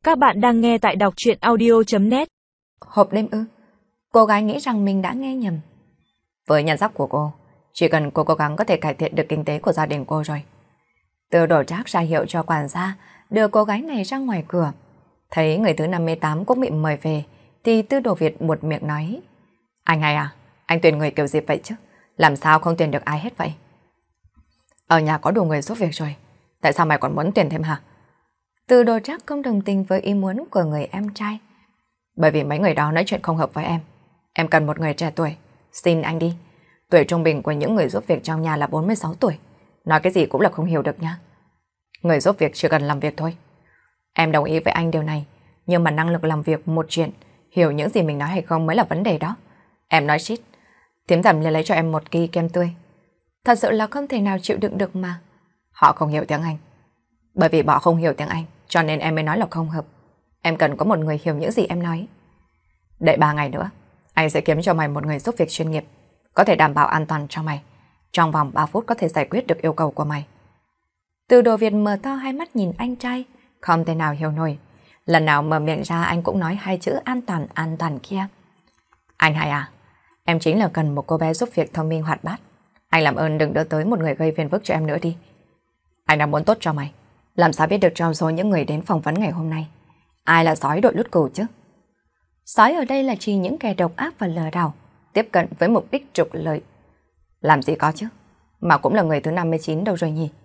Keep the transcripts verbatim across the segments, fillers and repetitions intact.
Các bạn đang nghe tại đọc truyện audio chấm net. Hộp đêm ư? Cô gái nghĩ rằng mình đã nghe nhầm. Với nhận giác của cô, chỉ cần cô cố gắng có thể cải thiện được kinh tế của gia đình cô rồi. Từ đổ trác ra hiệu cho quản gia đưa cô gái này ra ngoài cửa. Thấy người thứ năm mươi tám cũng bị mời về, thì Tư Đồ Việt buột miệng nói: Anh hay à, anh tuyển người kiểu gì vậy chứ? Làm sao không tuyển được ai hết vậy? Ở nhà có đủ người giúp việc rồi, tại sao mày còn muốn tuyển thêm hả? Từ Đồ trác không đồng tình với ý muốn của người em trai. Bởi vì mấy người đó nói chuyện không hợp với em. Em cần một người trẻ tuổi. Xin anh đi. Tuổi trung bình của những người giúp việc trong nhà là bốn mươi sáu tuổi. Nói cái gì cũng là không hiểu được nha. Người giúp việc chỉ cần làm việc thôi. Em đồng ý với anh điều này. Nhưng mà năng lực làm việc một chuyện, hiểu những gì mình nói hay không mới là vấn đề đó. Em nói shit. Thím Thẩm liền lấy cho em một kỳ kem tươi. Thật sự là không thể nào chịu đựng được mà. Họ không hiểu tiếng Anh. Bởi vì họ không hiểu tiếng Anh, cho nên em mới nói là không hợp. Em cần có một người hiểu những gì em nói. Đợi ba ngày nữa, anh sẽ kiếm cho mày một người giúp việc chuyên nghiệp, có thể đảm bảo an toàn cho mày. Trong vòng ba phút có thể giải quyết được yêu cầu của mày. Từ Đồ Việt mở to hai mắt nhìn anh trai, không thể nào hiểu nổi. Lần nào mở miệng ra anh cũng nói hai chữ an toàn, an toàn kia. Anh hay à, em chính là cần một cô bé giúp việc thông minh hoạt bát. Anh làm ơn đừng đưa tới một người gây phiền phức cho em nữa đi. Anh đang muốn tốt cho mày. Làm sao biết được trong số những người đến phỏng vấn ngày hôm nay ai là sói đội lút cừu chứ? Sói ở đây là chỉ những kẻ độc ác và lừa đảo, tiếp cận với mục đích trục lợi. Làm gì có chứ, mà cũng là người thứ năm mươi chín đâu rồi nhỉ?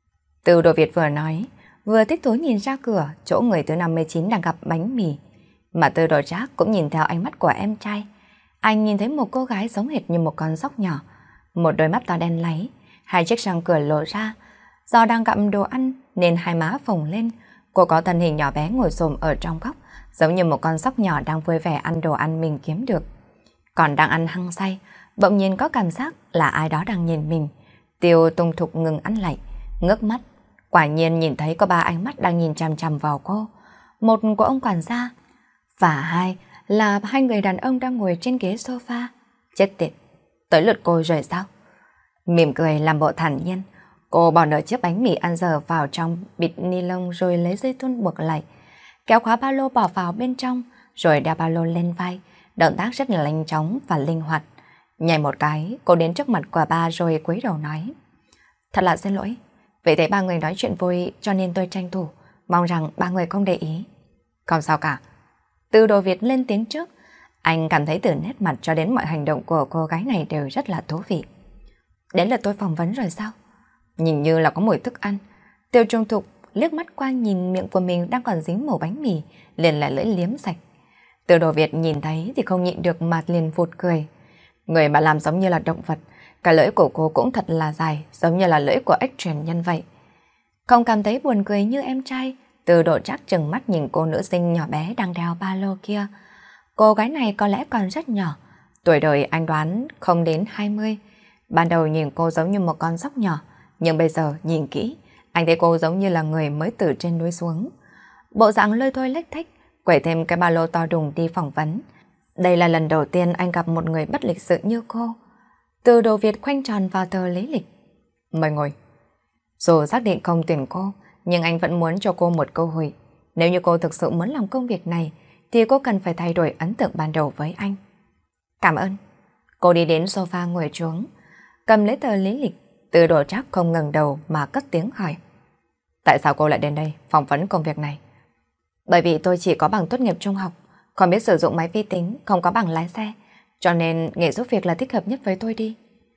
Từ Đồ Việt vừa nói, vừa thích thú nhìn ra cửa chỗ người thứ năm mươi chín đang gặp bánh mì. Mà Từ Đồ Trác cũng nhìn theo ánh mắt của em trai. Anh nhìn thấy một cô gái giống hệt như một con sóc nhỏ, một đôi mắt to đen láy, hai chiếc răng cửa lộ ra. Do đang gặm đồ ăn nên hai má phồng lên, cô có thân hình nhỏ bé ngồi xổm ở trong góc, giống như một con sóc nhỏ đang vui vẻ ăn đồ ăn mình kiếm được. Còn đang ăn hăng say, bỗng nhiên có cảm giác là ai đó đang nhìn mình. Tiêu Tung Thục ngừng ăn lại, ngước mắt, quả nhiên nhìn thấy có ba ánh mắt đang nhìn chằm chằm vào cô. Một của ông quản gia, và hai là hai người đàn ông đang ngồi trên ghế sofa. Chết tiệt, tới lượt cô rồi sao? Mỉm cười làm bộ thản nhiên, cô bỏ nửa chiếc bánh mì ăn dở vào trong bịch ni lông rồi lấy dây thun buộc lại, kéo khóa ba lô bỏ vào bên trong, rồi đeo ba lô lên vai, động tác rất là nhanh chóng và linh hoạt. Nhảy một cái, cô đến trước mặt của ba rồi cúi đầu nói: Thật là xin lỗi, vì thấy ba người nói chuyện vui cho nên tôi tranh thủ, mong rằng ba người không để ý. Không sao cả. Từ Đồ Việt lên tiếng trước, anh cảm thấy từ nét mặt cho đến mọi hành động của cô gái này đều rất là thú vị. Đến lượt tôi phỏng vấn rồi sao? Nhìn như là có mùi thức ăn. Tiêu Trung Thục liếc mắt qua nhìn miệng của mình đang còn dính màu bánh mì, liền lại lưỡi liếm sạch. Từ Đồ Việt nhìn thấy thì không nhịn được mà liền phụt cười. Người mà làm giống như là động vật, cái lưỡi của cô cũng thật là dài, giống như là lưỡi của ếch truyền nhân vậy. Không cảm thấy buồn cười như em trai, Từ Đồ Trác trừng mắt nhìn cô nữ sinh nhỏ bé đang đeo ba lô kia. Cô gái này có lẽ còn rất nhỏ, tuổi đời anh đoán không đến hai mươi. Ban đầu nhìn cô giống như một con sóc nhỏ, nhưng bây giờ nhìn kỹ, anh thấy cô giống như là người mới từ trên núi xuống. Bộ dạng lôi thôi lếch thếch, quẩy thêm cái ba lô to đùng đi phỏng vấn. Đây là lần đầu tiên anh gặp một người bất lịch sự như cô. Từ Đồ Việt khoanh tròn vào tờ lý lịch. Mời ngồi. Dù xác định không tuyển cô, nhưng anh vẫn muốn cho cô một cơ hội. Nếu như cô thực sự muốn làm công việc này, thì cô cần phải thay đổi ấn tượng ban đầu với anh. Cảm ơn. Cô đi đến sofa ngồi xuống, cầm lấy tờ lý lịch. Từ Đồ Trác không ngẩng đầu mà cất tiếng hỏi: Tại sao cô lại đến đây phỏng vấn công việc này? Bởi vì tôi chỉ có bằng tốt nghiệp trung học, không biết sử dụng máy vi tính, không có bằng lái xe, cho nên nghề giúp việc là thích hợp nhất với tôi đi.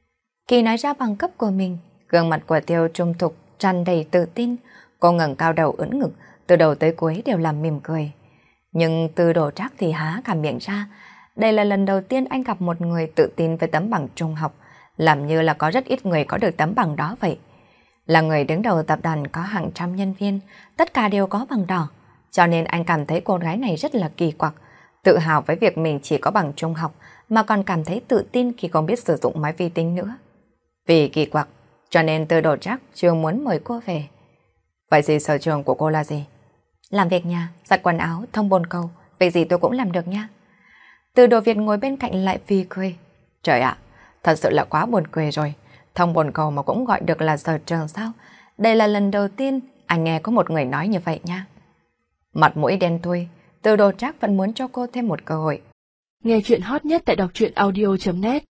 Khi nói ra bằng cấp của mình, gương mặt của Tiêu Trung Thục tràn đầy tự tin, cô ngẩng cao đầu ưỡn ngực, từ đầu tới cuối đều làm mỉm cười. Nhưng Từ Đồ Trác thì há cả miệng ra, đây là lần đầu tiên anh gặp một người tự tin với tấm bằng trung học, làm như là có rất ít người có được tấm bằng đó vậy. Là người đứng đầu tập đoàn có hàng trăm nhân viên, tất cả đều có bằng đỏ, cho nên anh cảm thấy cô gái này rất là kỳ quặc, tự hào với việc mình chỉ có bằng trung học mà còn cảm thấy tự tin khi không biết sử dụng máy vi tính nữa. Vì kỳ quặc, cho nên Từ Đồ Trác chưa muốn mời cô về. Vậy thì sở trường của cô là gì? Làm việc nhà, giặt quần áo, thông bồn cầu, việc gì tôi cũng làm được nha. Từ Đồ Việt ngồi bên cạnh lại phì cười. Trời ạ, thật sự là quá buồn cười rồi. Thông bồn cầu mà cũng gọi được là sở trường sao? Đây là lần đầu tiên anh nghe có một người nói như vậy nha. Mặt mũi đen thui, Từ Đồ Trác vẫn muốn cho cô thêm một cơ hội. Nghe chuyện hot nhất tại đọc truyện audio chấm net